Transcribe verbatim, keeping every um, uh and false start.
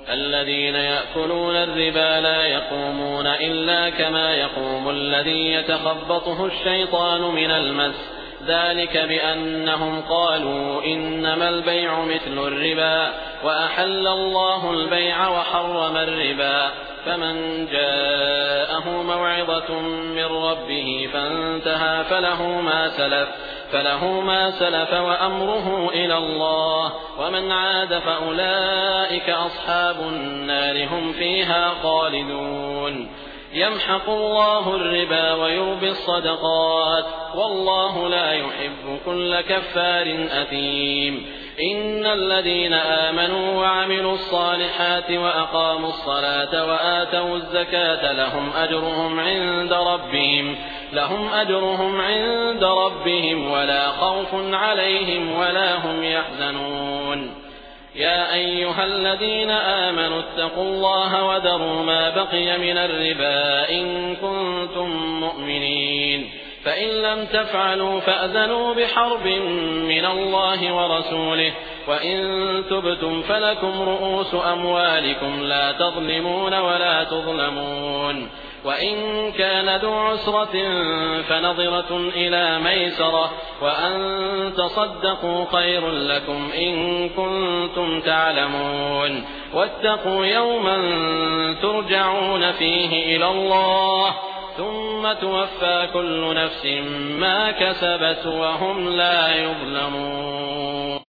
الذين يأكلون الربا لا يقومون إلا كما يقوم الذي يتخبطه الشيطان من المس، ذلك بأنهم قالوا إنما البيع مثل الربا وأحل الله البيع وحرم الربا. فمن جاءه موعظة من ربه فانتهى فله ما سلف فله ما سلف وأمره إلى الله، ومن عاد فأولئك أصحاب النار هم فيها خالدون. يمحق الله الربا ويربي الصدقات والله لا يحب كل كفار أثيم. إن الذين آمنوا وعملوا الصالحات وأقاموا الصلاة وآتوا الزكاة لهم أجرهم عند ربهم لهم أجرهم عند ربهم ولا خوف عليهم ولا هم يحزنون. يا أيها الذين آمنوا اتقوا الله وذروا ما بقي من الربا إن كنتم مؤمنين، فإن لم تفعلوا فأذنوا بحرب من الله ورسوله، وإن تبتم فلكم رؤوس أموالكم لا تظلمون ولا تظلمون. وإن كان ذو عسرة فنظرة إلى ميسرة، وأن تصدقوا خير لكم إن كنتم تعلمون. واتقوا يوما ترجعون فيه إلى الله ثم توفى كل نفس ما كسبت وهم لا يظلمون.